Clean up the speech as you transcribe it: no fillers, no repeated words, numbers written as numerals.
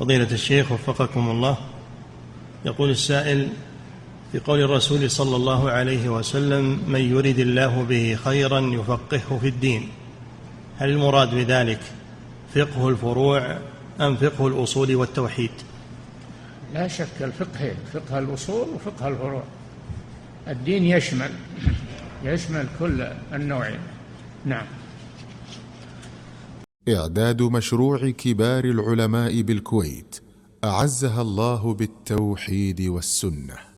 فضيلة الشيخ وفقكم الله، يقول السائل: في قول الرسول صلى الله عليه وسلم: من يرد الله به خيرا يفقهه في الدين، هل المراد بذلك فقه الفروع أم فقه الأصول والتوحيد؟ لا شك الفقه، فقه الأصول وفقه الفروع. الدين يشمل كل النوعين. نعم. إعداد مشروع كبار العلماء بالكويت أعزها الله بالتوحيد والسنة.